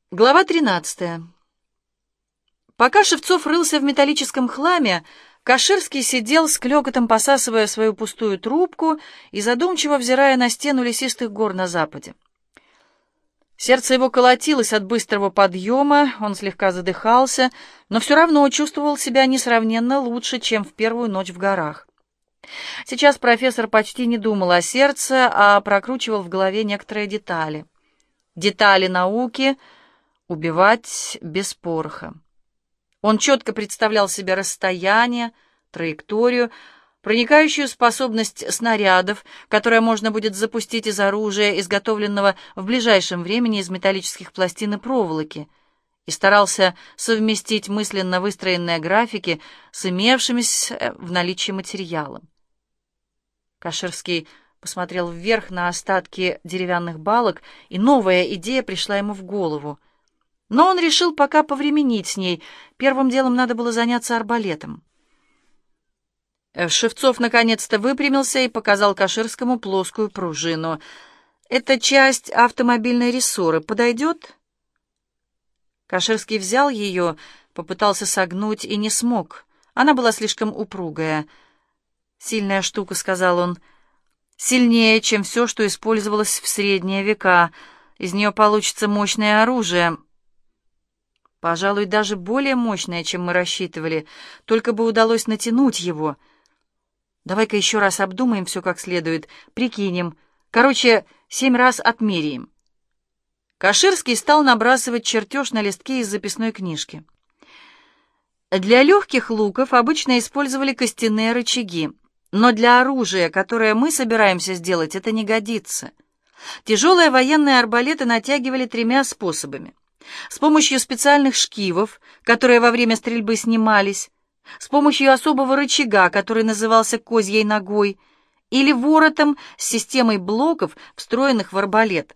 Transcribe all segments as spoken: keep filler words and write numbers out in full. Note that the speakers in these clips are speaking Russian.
Глава тринадцатая. Пока Шевцов рылся в металлическом хламе, Каширский сидел с клёкотом, посасывая свою пустую трубку и задумчиво взирая на стену лесистых гор на западе. Сердце его колотилось от быстрого подъема, он слегка задыхался, но все равно чувствовал себя несравненно лучше, чем в первую ночь в горах. Сейчас профессор почти не думал о сердце, а прокручивал в голове некоторые детали. Детали науки — убивать без пороха. Он четко представлял себе расстояние, траекторию, проникающую способность снарядов, которые можно будет запустить из оружия, изготовленного в ближайшем времени из металлических пластин и проволоки, и старался совместить мысленно выстроенные графики с имевшимися в наличии материалом. Каширский посмотрел вверх на остатки деревянных балок, и новая идея пришла ему в голову. Но он решил пока повременить с ней. Первым делом надо было заняться арбалетом. Шевцов наконец-то выпрямился и показал Каширскому плоскую пружину. «Это часть автомобильной рессоры. Подойдет?» Каширский взял ее, попытался согнуть и не смог. Она была слишком упругая. «Сильная штука», — сказал он. «Сильнее, чем все, что использовалось в средние века. Из нее получится мощное оружие». Пожалуй, даже более мощное, чем мы рассчитывали, только бы удалось натянуть его. Давай-ка еще раз обдумаем все как следует, прикинем. Короче, семь раз отмеряем. Каширский стал набрасывать чертеж на листке из записной книжки. Для легких луков обычно использовали костяные рычаги, но для оружия, которое мы собираемся сделать, это не годится. Тяжелые военные арбалеты натягивали тремя способами. С помощью специальных шкивов, которые во время стрельбы снимались, с помощью особого рычага, который назывался козьей ногой, или воротом с системой блоков, встроенных в арбалет.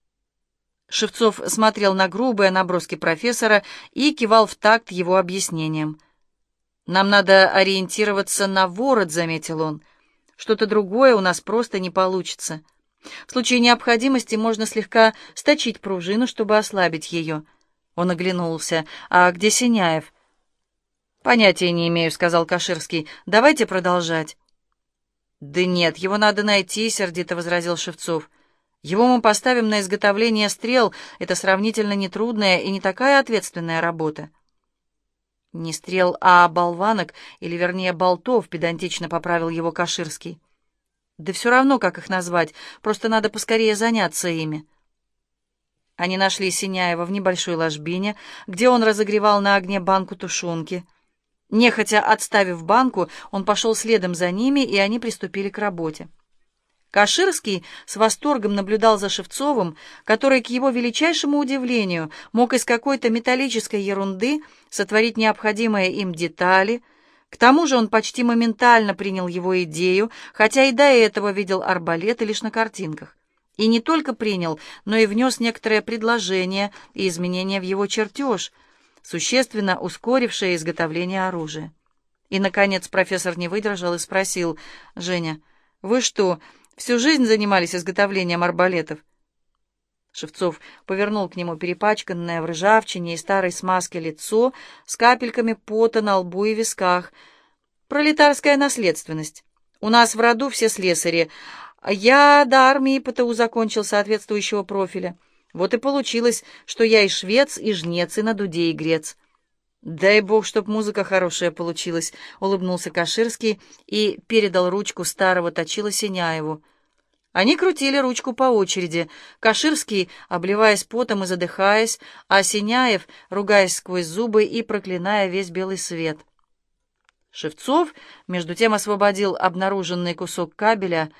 Шевцов смотрел на грубые наброски профессора и кивал в такт его объяснениям. «Нам надо ориентироваться на ворот», — заметил он. «Что-то другое у нас просто не получится. В случае необходимости можно слегка сточить пружину, чтобы ослабить ее». Он оглянулся. «А где Синяев?» «Понятия не имею», — сказал Каширский. «Давайте продолжать». «Да нет, его надо найти», — сердито возразил Шевцов. «Его мы поставим на изготовление стрел. Это сравнительно нетрудная и не такая ответственная работа». «Не стрел, а болванок, или, вернее, болтов», — педантично поправил его Каширский. «Да все равно, как их назвать, просто надо поскорее заняться ими». Они нашли Синяева в небольшой ложбине, где он разогревал на огне банку тушенки. Нехотя отставив банку, он пошел следом за ними, и они приступили к работе. Каширский с восторгом наблюдал за Шевцовым, который, к его величайшему удивлению, мог из какой-то металлической ерунды сотворить необходимые им детали. К тому же он почти моментально принял его идею, хотя и до этого видел арбалеты лишь на картинках. И не только принял, но и внес некоторые предложения и изменения в его чертеж, существенно ускорившие изготовление оружия. И, наконец, профессор не выдержал и спросил: «Женя, вы что, всю жизнь занимались изготовлением арбалетов?» Шевцов повернул к нему перепачканное в ржавчине и старой смазке лицо с капельками пота на лбу и висках. «Пролетарская наследственность. У нас в роду все слесари. Я до армии ПТУ закончил соответствующего профиля. Вот и получилось, что я и швец, и жнец, и на дуде игрец». «Дай бог, чтоб музыка хорошая получилась», — улыбнулся Каширский и передал ручку старого точила Синяеву. Они крутили ручку по очереди. Каширский, обливаясь потом и задыхаясь, а Синяев, ругаясь сквозь зубы и проклиная весь белый свет. Шевцов, между тем, освободил обнаруженный кусок кабеля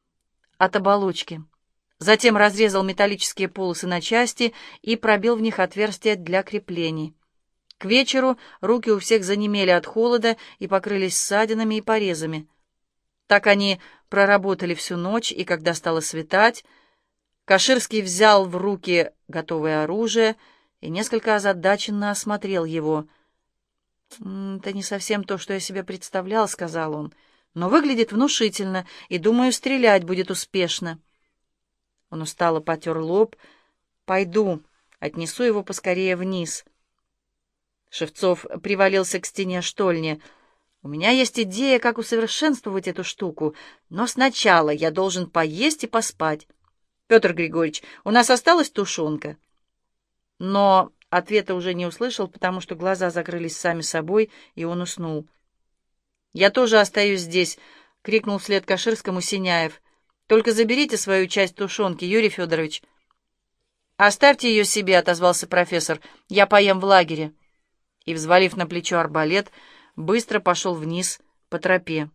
от оболочки. Затем разрезал металлические полосы на части и пробил в них отверстия для креплений. К вечеру руки у всех занемели от холода и покрылись ссадинами и порезами. Так они проработали всю ночь, и когда стало светать, Каширский взял в руки готовое оружие и несколько озадаченно осмотрел его. «Это не совсем то, что я себе представлял», — сказал он, — «но выглядит внушительно, и, думаю, стрелять будет успешно». Он устало потер лоб. «Пойду», Отнесу его поскорее вниз. Шевцов привалился к стене штольни. «У меня есть идея, как усовершенствовать эту штуку, но сначала я должен поесть и поспать. Петр Григорьевич, у нас осталась тушенка?» Но ответа уже не услышал, потому что глаза закрылись сами собой, и он уснул. «Я тоже остаюсь здесь», — крикнул вслед Каширскому Синяев. «Только заберите свою часть тушенки, Юрий Федорович». «Оставьте ее себе», — отозвался профессор. «Я поем в лагере». И, взвалив на плечо арбалет, быстро пошел вниз по тропе.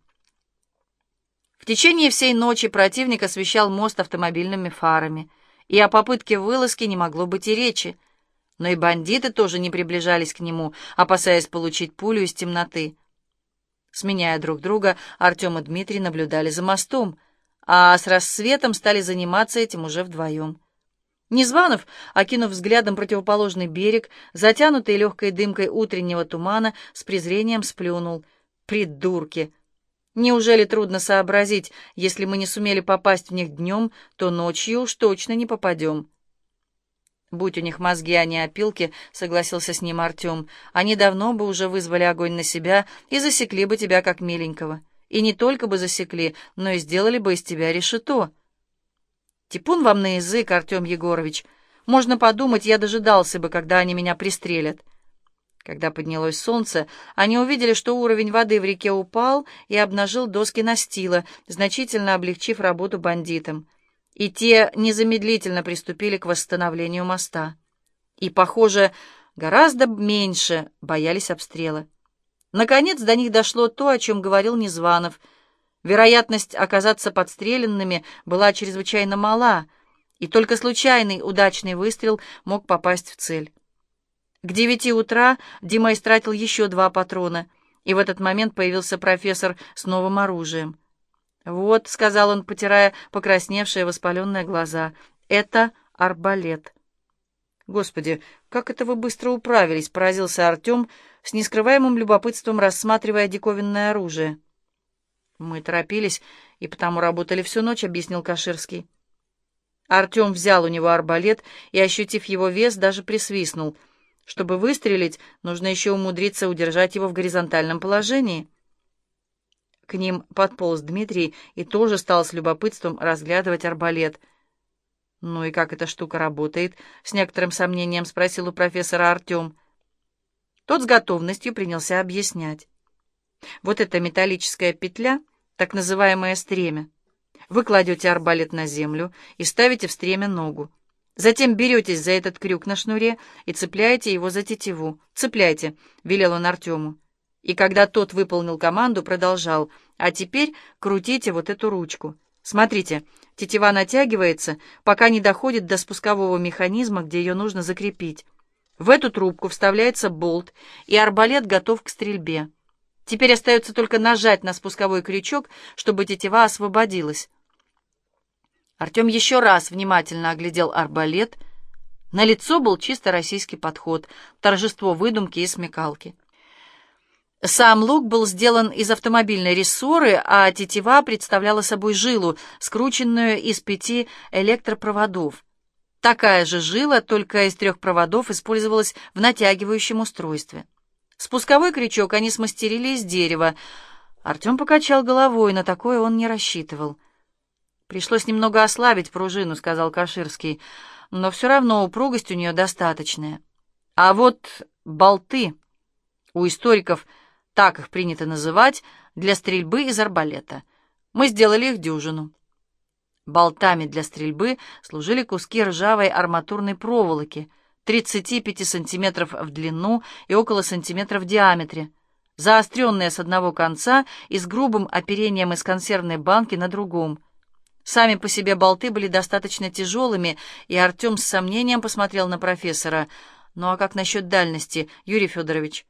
В течение всей ночи противник освещал мост автомобильными фарами, и о попытке вылазки не могло быть и речи. Но и бандиты тоже не приближались к нему, опасаясь получить пулю из темноты. Сменяя друг друга, Артем и Дмитрий наблюдали за мостом, а с рассветом стали заниматься этим уже вдвоем. Незванов, окинув взглядом противоположный берег, затянутый легкой дымкой утреннего тумана, с презрением сплюнул. «Придурки! Неужели трудно сообразить, если мы не сумели попасть в них днем, то ночью уж точно не попадем?» «Будь у них мозги, а не опилки», — согласился с ним Артем, «они давно бы уже вызвали огонь на себя и засекли бы тебя как миленького. И не только бы засекли, но и сделали бы из тебя решето». «Типун вам на язык, Артем Егорович. Можно подумать, я дожидался бы, когда они меня пристрелят». Когда поднялось солнце, они увидели, что уровень воды в реке упал и обнажил доски настила, значительно облегчив работу бандитам. И те незамедлительно приступили к восстановлению моста. И, похоже, гораздо меньше боялись обстрела. Наконец до них дошло то, о чем говорил Незванов. Вероятность оказаться подстреленными была чрезвычайно мала, и только случайный удачный выстрел мог попасть в цель. К девяти утра Дима истратил еще два патрона, и в этот момент появился профессор с новым оружием. «Вот», — сказал он, потирая покрасневшие воспаленные глаза, — «это арбалет». «Господи, как это вы быстро управились!» — поразился Артем, с нескрываемым любопытством рассматривая диковинное оружие. «Мы торопились и потому работали всю ночь», — объяснил Каширский. Артем взял у него арбалет и, ощутив его вес, даже присвистнул. Чтобы выстрелить, нужно еще умудриться удержать его в горизонтальном положении. К ним подполз Дмитрий и тоже стал с любопытством разглядывать арбалет. «Ну и как эта штука работает?» — с некоторым сомнением спросил у профессора Артем. Тот с готовностью принялся объяснять. «Вот эта металлическая петля, так называемое стремя. Вы кладете арбалет на землю и ставите в стремя ногу. Затем беретесь за этот крюк на шнуре и цепляете его за тетиву. «Цепляйте», — велел он Артему. И когда тот выполнил команду, продолжал. «А теперь крутите вот эту ручку. Смотрите, тетива натягивается, пока не доходит до спускового механизма, где ее нужно закрепить. В эту трубку вставляется болт, и арбалет готов к стрельбе. Теперь остается только нажать на спусковой крючок, чтобы тетива освободилась». Артем еще раз внимательно оглядел арбалет. На лицо был чисто российский подход, торжество выдумки и смекалки. Сам лук был сделан из автомобильной рессоры, а тетива представляла собой жилу, скрученную из пяти электропроводов. Такая же жила, только из трех проводов, использовалась в натягивающем устройстве. Спусковой крючок они смастерили из дерева. Артем покачал головой, на такое он не рассчитывал. «Пришлось немного ослабить пружину», — сказал Каширский, «но все равно упругость у нее достаточная. А вот болты, у историков так их принято называть, для стрельбы из арбалета. Мы сделали их дюжину». Болтами для стрельбы служили куски ржавой арматурной проволоки, тридцати пяти сантиметров в длину и около сантиметра в диаметре, заостренные с одного конца и с грубым оперением из консервной банки на другом. Сами по себе болты были достаточно тяжелыми, и Артем с сомнением посмотрел на профессора. «Ну а как насчет дальности, Юрий Федорович?»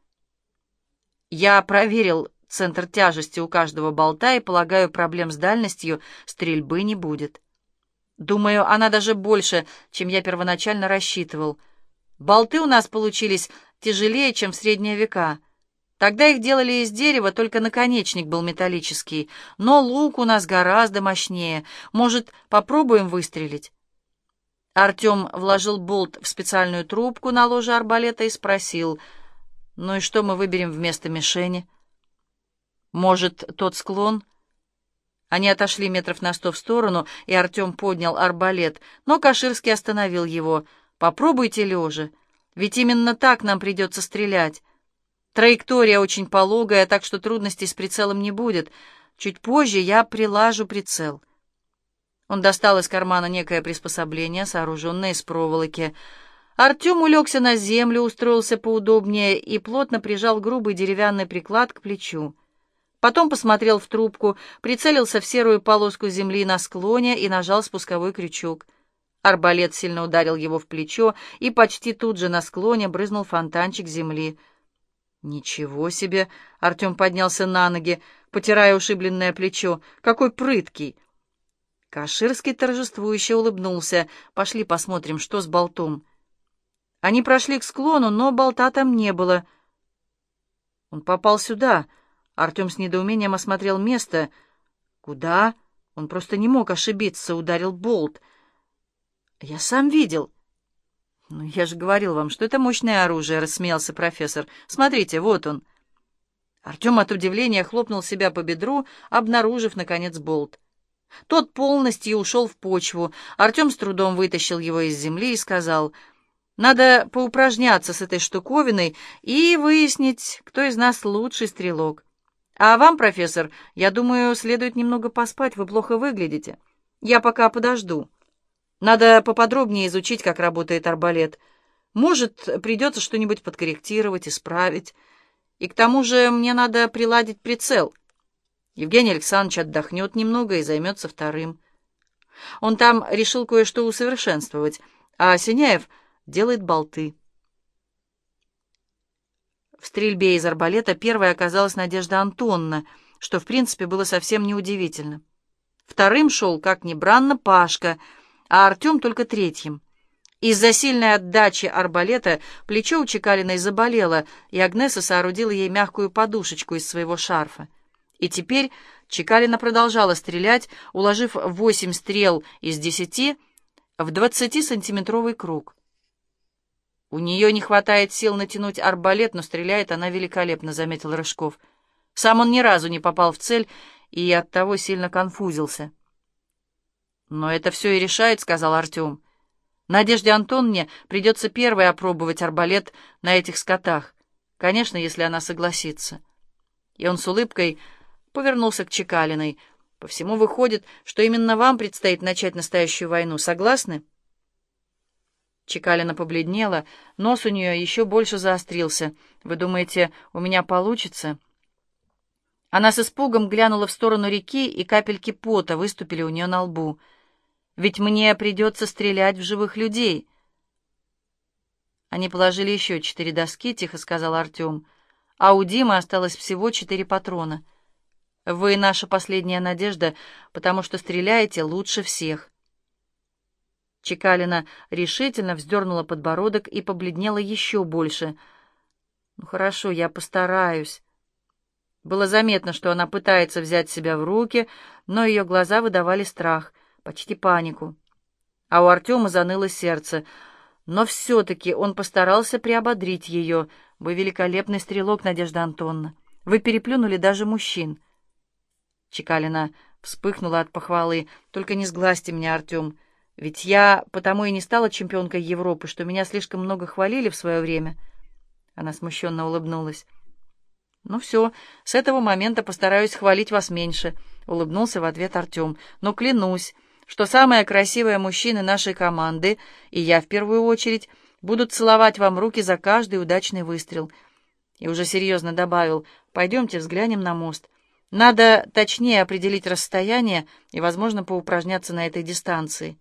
«Я проверил центр тяжести у каждого болта и, полагаю, проблем с дальностью стрельбы не будет. Думаю, она даже больше, чем я первоначально рассчитывал. Болты у нас получились тяжелее, чем в средние века. Тогда их делали из дерева, только наконечник был металлический. Но лук у нас гораздо мощнее. Может, попробуем выстрелить?» Артем вложил болт в специальную трубку на ложе арбалета и спросил: «Ну и что мы выберем вместо мишени?» «Может, тот склон?» Они отошли метров на сто в сторону, и Артем поднял арбалет, но Каширский остановил его. «Попробуйте лежа, ведь именно так нам придется стрелять. Траектория очень пологая, так что трудностей с прицелом не будет. Чуть позже я прилажу прицел». Он достал из кармана некое приспособление, сооруженное из проволоки. Артем улегся на землю, устроился поудобнее и плотно прижал грубый деревянный приклад к плечу. Потом посмотрел в трубку, прицелился в серую полоску земли на склоне и нажал спусковой крючок. Арбалет сильно ударил его в плечо, и почти тут же на склоне брызнул фонтанчик земли. «Ничего себе!» — Артем поднялся на ноги, потирая ушибленное плечо. «Какой прыткий!» Каширский торжествующе улыбнулся. «Пошли посмотрим, что с болтом». Они прошли к склону, но болта там не было. «Он попал сюда». Артем с недоумением осмотрел место. «Куда?» Он просто не мог ошибиться, ударил болт. «Я сам видел». «Ну, я же говорил вам, что это мощное оружие», — рассмеялся профессор. «Смотрите, вот он». Артем от удивления хлопнул себя по бедру, обнаружив, наконец, болт. Тот полностью ушел в почву. Артем с трудом вытащил его из земли и сказал: «Надо поупражняться с этой штуковиной и выяснить, кто из нас лучший стрелок. А вам, профессор, я думаю, следует немного поспать, вы плохо выглядите. Я пока подожду. Надо поподробнее изучить, как работает арбалет. Может, придется что-нибудь подкорректировать, исправить. И к тому же мне надо приладить прицел. Евгений Александрович отдохнет немного и займется вторым. Он там решил кое-что усовершенствовать, а Синяев делает болты». В стрельбе из арбалета первой оказалась Надежда Антоновна, что, в принципе, было совсем неудивительно. Вторым шел, как ни бранно, Пашка, а Артем только третьим. Из-за сильной отдачи арбалета плечо у Чекалиной заболело, и Агнеса соорудила ей мягкую подушечку из своего шарфа. И теперь Чекалина продолжала стрелять, уложив восемь стрел из десяти в двадцатисантиметровый круг. «У нее не хватает сил натянуть арбалет, но стреляет она великолепно», — заметил Рыжков. Сам он ни разу не попал в цель и оттого сильно конфузился. «Но это все и решает», — сказал Артем. «Надежде Антоновне придется первой опробовать арбалет на этих скотах. Конечно, если она согласится». И он с улыбкой повернулся к Чекалиной. «По всему выходит, что именно вам предстоит начать настоящую войну. Согласны?» Чекалина побледнела, нос у нее еще больше заострился. «Вы думаете, у меня получится?» Она с испугом глянула в сторону реки, и капельки пота выступили у нее на лбу. «Ведь мне придется стрелять в живых людей». Они положили еще четыре доски, тихо сказал Артем, а у Димы осталось всего четыре патрона. «Вы наша последняя надежда, потому что стреляете лучше всех». Чекалина решительно вздернула подбородок и побледнела еще больше. «Ну хорошо, я постараюсь». Было заметно, что она пытается взять себя в руки, но ее глаза выдавали страх, почти панику. А у Артема заныло сердце. Но все-таки он постарался приободрить ее. «Вы великолепный стрелок, Надежда Антоновна. Вы переплюнули даже мужчин». Чекалина вспыхнула от похвалы. «Только не сглазьте меня, Артем. Ведь я потому и не стала чемпионкой Европы, что меня слишком много хвалили в свое время». Она смущенно улыбнулась. «Ну все, с этого момента постараюсь хвалить вас меньше», — улыбнулся в ответ Артем. «Но клянусь, что самые красивые мужчины нашей команды, и я в первую очередь, будут целовать вам руки за каждый удачный выстрел». И уже серьезно добавил: «Пойдемте взглянем на мост. Надо точнее определить расстояние и, возможно, поупражняться на этой дистанции».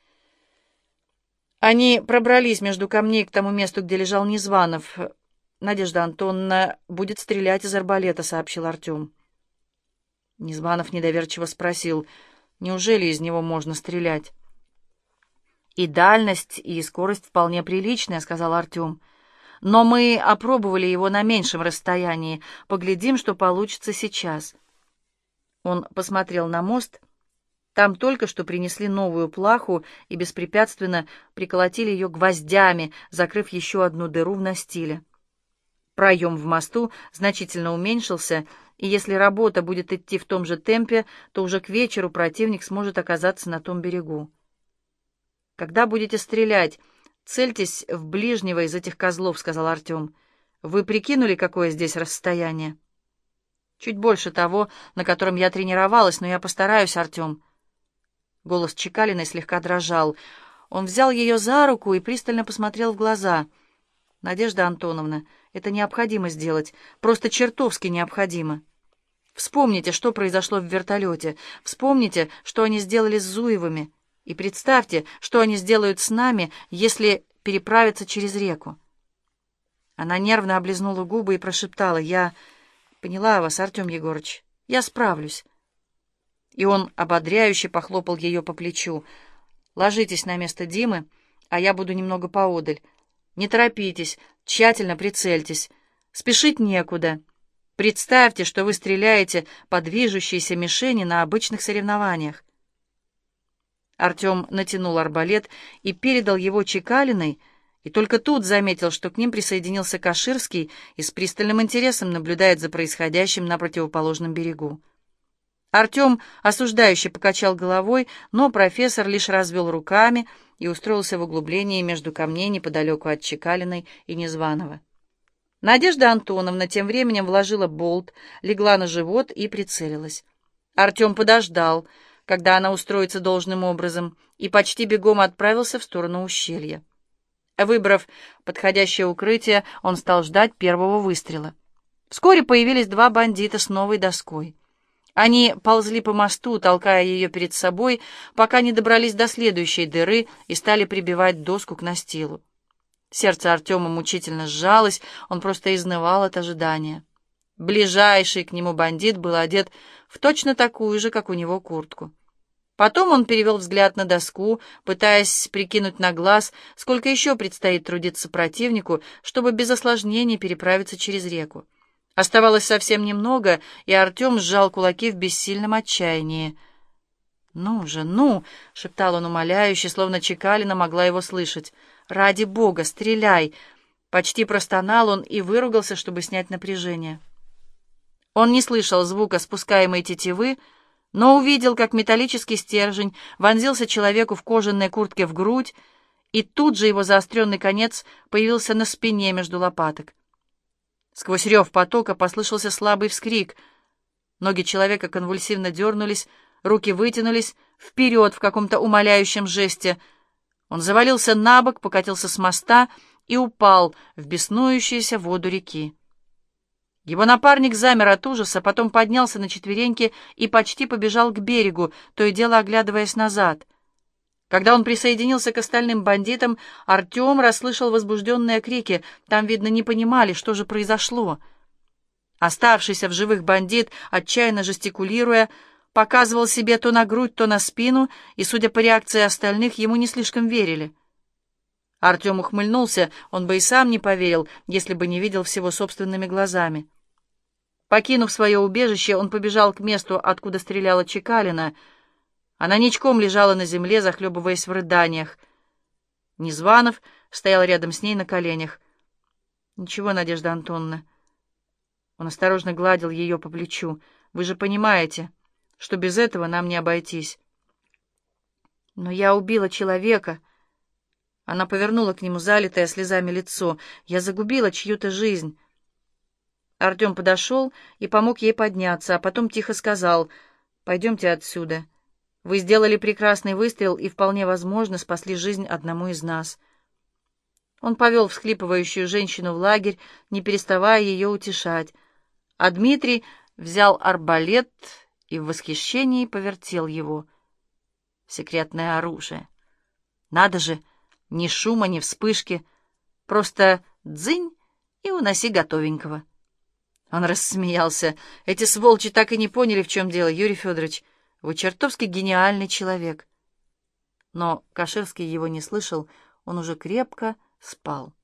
Они пробрались между камней к тому месту, где лежал Незванов. «Надежда Антоновна будет стрелять из арбалета», — сообщил Артем. Незванов недоверчиво спросил: «Неужели из него можно стрелять?» «И дальность, и скорость вполне приличная», — сказал Артем. «Но мы опробовали его на меньшем расстоянии. Поглядим, что получится сейчас». Он посмотрел на мост Там только что принесли новую плаху и беспрепятственно приколотили ее гвоздями, закрыв еще одну дыру в настиле. Проем в мосту значительно уменьшился, и если работа будет идти в том же темпе, то уже к вечеру противник сможет оказаться на том берегу. «Когда будете стрелять, цельтесь в ближнего из этих козлов», — сказал Артем. «Вы прикинули, какое здесь расстояние?» «Чуть больше того, на котором я тренировалась, но я постараюсь, Артем». Голос Чекалиной слегка дрожал. Он взял ее за руку и пристально посмотрел в глаза. «Надежда Антоновна, это необходимо сделать, просто чертовски необходимо. Вспомните, что произошло в вертолете. Вспомните, что они сделали с Зуевыми. И представьте, что они сделают с нами, если переправятся через реку». Она нервно облизнула губы и прошептала: «Я поняла вас, Артем Егорыч. Я справлюсь». И он ободряюще похлопал ее по плечу. «Ложитесь на место Димы, а я буду немного поодаль. Не торопитесь, тщательно прицельтесь. Спешить некуда. Представьте, что вы стреляете по движущейся мишени на обычных соревнованиях». Артем натянул арбалет и передал его Чекалиной, и только тут заметил, что к ним присоединился Каширский и с пристальным интересом наблюдает за происходящим на противоположном берегу. Артем осуждающе покачал головой, но профессор лишь развел руками и устроился в углублении между камней неподалеку от Чекалиной и Незваного. Надежда Антоновна тем временем вложила болт, легла на живот и прицелилась. Артем подождал, когда она устроится должным образом, и почти бегом отправился в сторону ущелья. Выбрав подходящее укрытие, он стал ждать первого выстрела. Вскоре появились два бандита с новой доской. Они ползли по мосту, толкая ее перед собой, пока не добрались до следующей дыры и стали прибивать доску к настилу. Сердце Артема мучительно сжалось, он просто изнывал от ожидания. Ближайший к нему бандит был одет в точно такую же, как у него, куртку. Потом он перевел взгляд на доску, пытаясь прикинуть на глаз, сколько еще предстоит трудиться противнику, чтобы без осложнений переправиться через реку. Оставалось совсем немного, и Артем сжал кулаки в бессильном отчаянии. «Ну же, ну!» — шептал он умоляюще, словно Чекалина могла его слышать. «Ради Бога, стреляй!» Почти простонал он и выругался, чтобы снять напряжение. Он не слышал звука спускаемой тетивы, но увидел, как металлический стержень вонзился человеку в кожаной куртке в грудь, и тут же его заостренный конец появился на спине между лопаток. Сквозь рев потока послышался слабый вскрик. Ноги человека конвульсивно дернулись, руки вытянулись вперед в каком-то умоляющем жесте. Он завалился на бок, покатился с моста и упал в беснующуюся воду реки. Его напарник замер от ужаса, потом поднялся на четвереньки и почти побежал к берегу, то и дело оглядываясь назад. Когда он присоединился к остальным бандитам, Артем расслышал возбужденные крики. Там, видно, не понимали, что же произошло. Оставшийся в живых бандит, отчаянно жестикулируя, показывал себе то на грудь, то на спину, и, судя по реакции остальных, ему не слишком верили. Артем ухмыльнулся, он бы и сам не поверил, если бы не видел всего собственными глазами. Покинув свое убежище, он побежал к месту, откуда стреляла Чекалина. Она ничком лежала на земле, захлебываясь в рыданиях. Незванов стоял рядом с ней на коленях. «Ничего, Надежда Антоновна». Он осторожно гладил ее по плечу. «Вы же понимаете, что без этого нам не обойтись». «Но я убила человека». Она повернула к нему залитое слезами лицо. «Я загубила чью-то жизнь». Артем подошел и помог ей подняться, а потом тихо сказал: «Пойдемте отсюда. Вы сделали прекрасный выстрел и, вполне возможно, спасли жизнь одному из нас». Он повел всхлипывающую женщину в лагерь, не переставая ее утешать. А Дмитрий взял арбалет и в восхищении повертел его. Секретное оружие. Надо же, ни шума, ни вспышки. Просто дзынь и уноси готовенького. Он рассмеялся. «Эти сволочи так и не поняли, в чем дело, Юрий Федорович. Вы чертовски гениальный человек». Но Каширский его не слышал, он уже крепко спал.